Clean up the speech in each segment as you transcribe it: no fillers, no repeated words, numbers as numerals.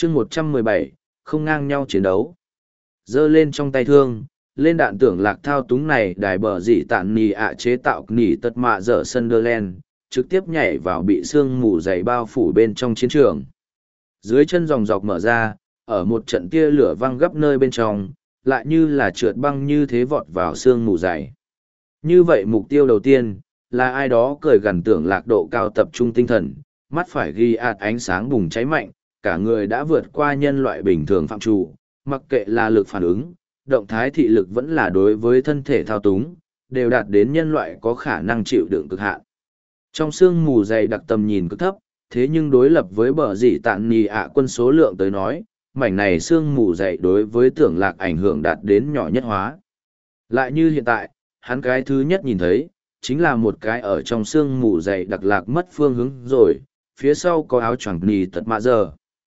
chương 117, không ngang nhau chiến đấu. Giơ lên trong tay thương, lên đạn tưởng lạc thao túng này đài bờ dị tạn nì ạ chế tạo nỉ tật mạ dở Sunderland, trực tiếp nhảy vào bị sương mù dày bao phủ bên trong chiến trường. Dưới chân dòng dọc mở ra, ở một trận tia lửa văng gấp nơi bên trong, lại như là trượt băng như thế vọt vào sương mù dày. Như vậy mục tiêu đầu tiên, là ai đó cười gần tưởng lạc độ cao tập trung tinh thần, mắt phải ghi ạt ánh sáng bùng cháy mạnh, cả người đã vượt qua nhân loại bình thường phạm trù, mặc kệ là lực phản ứng, động thái thị lực vẫn là đối với thân thể thao túng, đều đạt đến nhân loại có khả năng chịu đựng cực hạn. Trong sương mù dày đặc tầm nhìn cực thấp, thế nhưng đối lập với bờ dị tạn nì ạ quân số lượng tới nói, mảnh này sương mù dày đối với tưởng lạc ảnh hưởng đạt đến nhỏ nhất hóa. Lại như hiện tại, hắn cái thứ nhất nhìn thấy, chính là một cái ở trong sương mù dày đặc lạc mất phương hướng rồi, phía sau có áo choàng nì tật mạ giờ.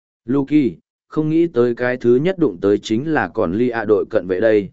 Luki, không nghĩ tới cái thứ nhất đụng tới chính là còn ly ạ đội cận vệ đây.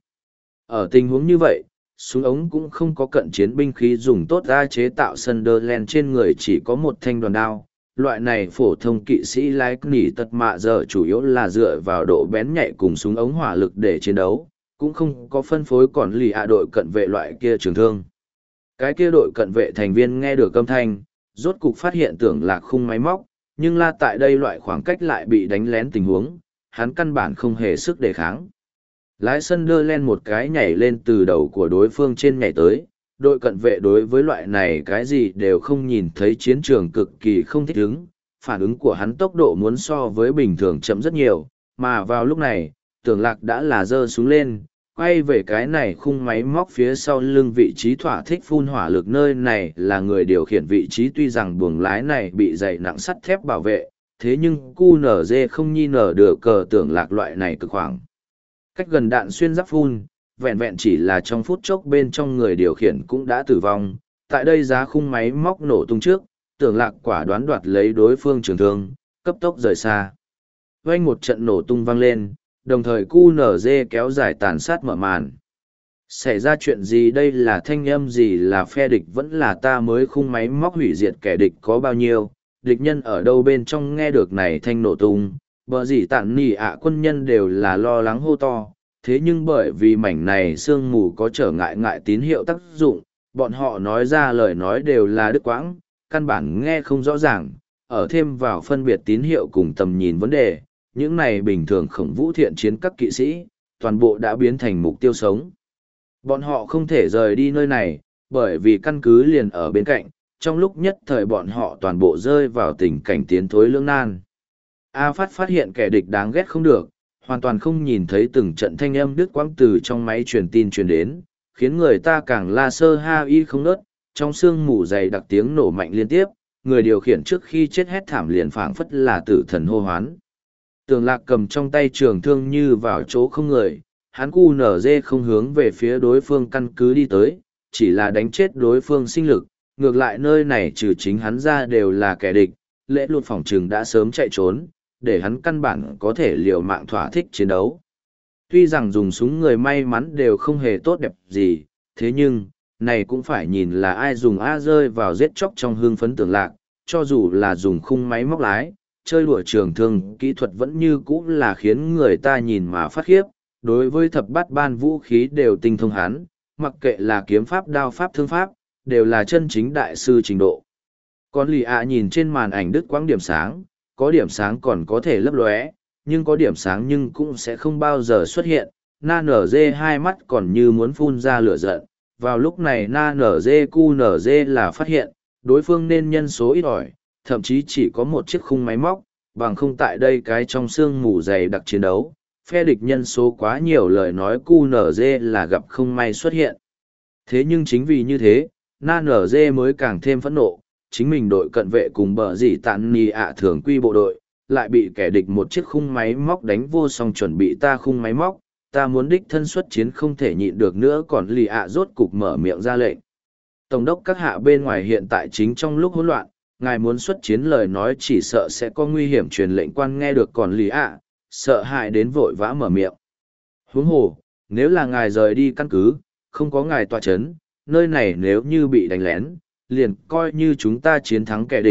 Ở tình huống như vậy, súng ống cũng không có cận chiến binh khí dùng tốt ra chế tạo Sunderland trên người chỉ có một thanh đoàn đao. Loại này phổ thông kỵ sĩ lái nỉ tật mạ giờ chủ yếu là dựa vào độ bén nhạy cùng súng ống hỏa lực để chiến đấu, cũng không có phân phối còn lì ạ đội cận vệ loại kia trường thương. Cái kia đội cận vệ thành viên nghe được âm thanh, rốt cục phát hiện tưởng lạc khung máy móc, nhưng là tại đây loại khoảng cách lại bị đánh lén tình huống, hắn căn bản không hề sức đề kháng. Lái Sunderland một cái nhảy lên từ đầu của đối phương trên nhảy tới, đội cận vệ đối với loại này cái gì đều không nhìn thấy chiến trường cực kỳ không thích ứng, phản ứng của hắn tốc độ muốn so với bình thường chậm rất nhiều, mà vào lúc này, tưởng lạc đã là giơ súng lên, quay về cái này khung máy móc phía sau lưng vị trí thỏa thích phun hỏa lực nơi này là người điều khiển vị trí tuy rằng buồng lái này bị dày nặng sắt thép bảo vệ, thế nhưng QNZ không nhi nở được cờ tưởng lạc loại này cực khoảng. Cách gần đạn xuyên giáp phun, vẹn vẹn chỉ là trong phút chốc bên trong người điều khiển cũng đã tử vong. Tại đây giá khung máy móc nổ tung trước, tưởng lạc quả đoán đoạt lấy đối phương trường thương, cấp tốc rời xa. Vang một trận nổ tung vang lên, đồng thời QNZ kéo dài tàn sát mở màn. Xảy ra chuyện gì đây là thanh âm gì là phe địch vẫn là ta mới khung máy móc hủy diệt kẻ địch có bao nhiêu, địch nhân ở đâu bên trong nghe được này thanh nổ tung, bờ gì tạn nỉ ạ quân nhân đều là lo lắng hô to, thế nhưng bởi vì mảnh này sương mù có trở ngại tín hiệu tác dụng, bọn họ nói ra lời nói đều là đứt quãng, căn bản nghe không rõ ràng, ở thêm vào phân biệt tín hiệu cùng tầm nhìn vấn đề, những này bình thường khổng vũ thiện chiến các kỵ sĩ, toàn bộ đã biến thành mục tiêu sống. Bọn họ không thể rời đi nơi này, bởi vì căn cứ liền ở bên cạnh, trong lúc nhất thời bọn họ toàn bộ rơi vào tình cảnh tiến thối lưỡng nan. A phát hiện kẻ địch đáng ghét không được, hoàn toàn không nhìn thấy từng trận thanh âm đứt quãng từ trong máy truyền tin truyền đến, khiến người ta càng la sơ ha y không nớt, trong sương mù dày đặc tiếng nổ mạnh liên tiếp, người điều khiển trước khi chết hét thảm liền phảng phất là tử thần hô hoán. Tường lạc cầm trong tay trường thương như vào chỗ không người, hắn QNZ không hướng về phía đối phương căn cứ đi tới, chỉ là đánh chết đối phương sinh lực, ngược lại nơi này trừ chính hắn ra đều là kẻ địch, lễ lụt phòng trừng đã sớm chạy trốn, để hắn căn bản có thể liều mạng thỏa thích chiến đấu. Tuy rằng dùng súng người may mắn đều không hề tốt đẹp gì, thế nhưng, này cũng phải nhìn là ai dùng A rơi vào giết chóc trong hương phấn tưởng lạc, cho dù là dùng khung máy móc lái, chơi đùa trường thương kỹ thuật vẫn như cũ là khiến người ta nhìn mà phát khiếp, đối với thập bát ban vũ khí đều tinh thông hắn, mặc kệ là kiếm pháp đao pháp thương pháp, đều là chân chính đại sư trình độ. Còn lì ạ nhìn trên màn ảnh đứt quãng điểm sáng, có điểm sáng còn có thể lấp lóe, nhưng có điểm sáng nhưng cũng sẽ không bao giờ xuất hiện. Na nở dê hai mắt còn như muốn phun ra lửa giận. Vào lúc này Na nở dê cu nở dê là phát hiện, đối phương nên nhân số ít ỏi, thậm chí chỉ có một chiếc khung máy móc, bằng không tại đây cái trong sương mù dày đặc chiến đấu. Phe địch nhân số quá nhiều lời nói cu nở dê là gặp không may xuất hiện. Thế nhưng chính vì như thế, Na nở dê mới càng thêm phẫn nộ. Chính mình đội cận vệ cùng bờ dì tạn nì ạ thường quy bộ đội, lại bị kẻ địch một chiếc khung máy móc đánh vô song chuẩn bị ta khung máy móc, ta muốn đích thân xuất chiến không thể nhịn được nữa còn lì ạ rốt cục mở miệng ra lệnh. Tổng đốc các hạ bên ngoài hiện tại chính trong lúc hỗn loạn, ngài muốn xuất chiến lời nói chỉ sợ sẽ có nguy hiểm truyền lệnh quan nghe được còn lì ạ, sợ hãi đến vội vã mở miệng. Huống hồ, nếu là ngài rời đi căn cứ, không có ngài tọa chấn, nơi này nếu như bị đánh lén, liền coi như chúng ta chiến thắng kẻ địch,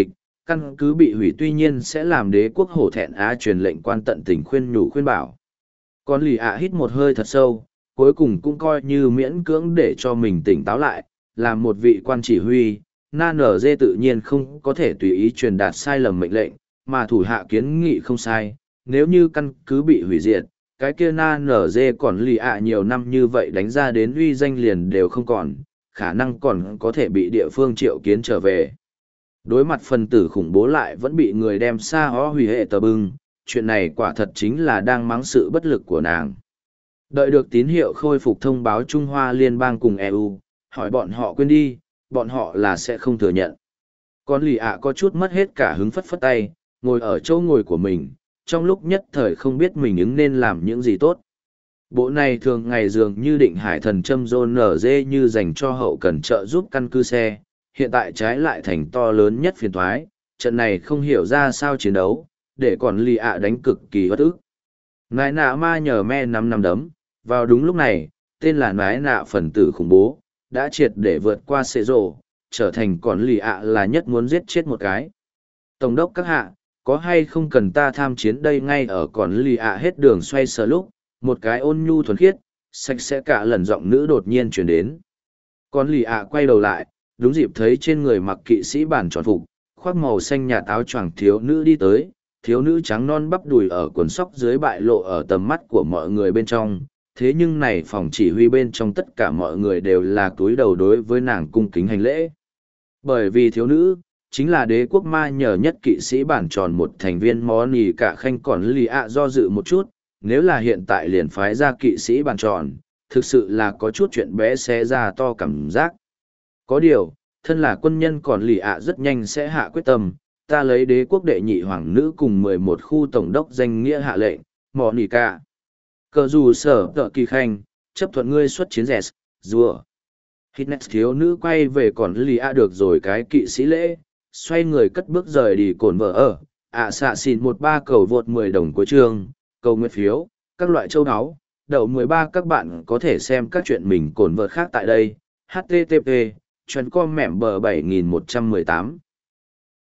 căn cứ bị hủy tuy nhiên sẽ làm đế quốc hổ thẹn truyền lệnh quan tận tình khuyên nhủ khuyên bảo. Còn lì hít một hơi thật sâu, cuối cùng cũng coi như miễn cưỡng để cho mình tỉnh táo lại, làm một vị quan chỉ huy, Na Nở Dê tự nhiên không có thể tùy ý truyền đạt sai lầm mệnh lệnh, mà thủ hạ kiến nghị không sai, nếu như căn cứ bị hủy diệt, cái kia Na Nở Dê còn lì nhiều năm như vậy đánh ra đến uy danh liền đều không còn, khả năng còn có thể bị địa phương triệu kiến trở về. Đối mặt phần tử khủng bố lại vẫn bị người đem xa hó hủy hệ tờ bưng, chuyện này quả thật chính là đang mắng sự bất lực của nàng. Đợi được tín hiệu khôi phục thông báo Trung Hoa Liên bang cùng EU, hỏi bọn họ quên đi, bọn họ là sẽ không thừa nhận. Còn lì có chút mất hết cả hứng phất phất tay, ngồi ở chỗ ngồi của mình, trong lúc nhất thời không biết mình ứng nên làm những gì tốt. Bộ này thường ngày dường như định hải thần châm rôn nở dê như dành cho hậu cần trợ giúp căn cứ xe, hiện tại trái lại thành to lớn nhất phiền thoái, trận này không hiểu ra sao chiến đấu, để còn lì đánh cực kỳ bất ức. Nái nạ ma nhờ me nắm đấm, vào đúng lúc này, tên là nái nạ phần tử khủng bố, đã triệt để vượt qua xệ rồ, trở thành còn lì là nhất muốn giết chết một cái. Tổng đốc các hạ, có hay không cần ta tham chiến đây ngay ở còn lì hết đường xoay sở lúc, một cái ôn nhu thuần khiết, sạch sẽ cả lần giọng nữ đột nhiên chuyển đến. Còn lì quay đầu lại, đúng dịp thấy trên người mặc kỵ sĩ bản tròn phục, khoác màu xanh nhà táo choàng thiếu nữ đi tới, thiếu nữ trắng non bắp đùi ở quần sóc dưới bại lộ ở tầm mắt của mọi người bên trong. Thế nhưng này phòng chỉ huy bên trong tất cả mọi người đều là túi đầu đối với nàng cung kính hành lễ. Bởi vì thiếu nữ, chính là đế quốc ma nhờ nhất kỵ sĩ bản tròn một thành viên mó nì cả khanh còn lì do dự một chút, nếu là hiện tại liền phái ra kỵ sĩ bản tròn, thực sự là có chút chuyện bé xé ra to cảm giác. Có điều, thân là quân nhân còn lì rất nhanh sẽ hạ quyết tâm, ta lấy đế quốc đệ nhị hoàng nữ cùng 11 khu tổng đốc danh nghĩa hạ lệnh, mó nì cả. Cờ dù sở tợ kỳ khanh, chấp thuận ngươi xuất chiến rẻ, rùa. Hitnet thiếu nữ quay về còn lì được rồi cái kỵ sĩ lễ, xoay người cất bước rời đi cồn vợ ở. Xạ xìn 13 cầu vượt 10 đồng cuối chương, cầu nguyện phiếu, các loại châu áo. Đậu 13 các bạn có thể xem các chuyện mình cồn vợ khác tại đây. HTTP, chuyên com mẻm bờ 7118.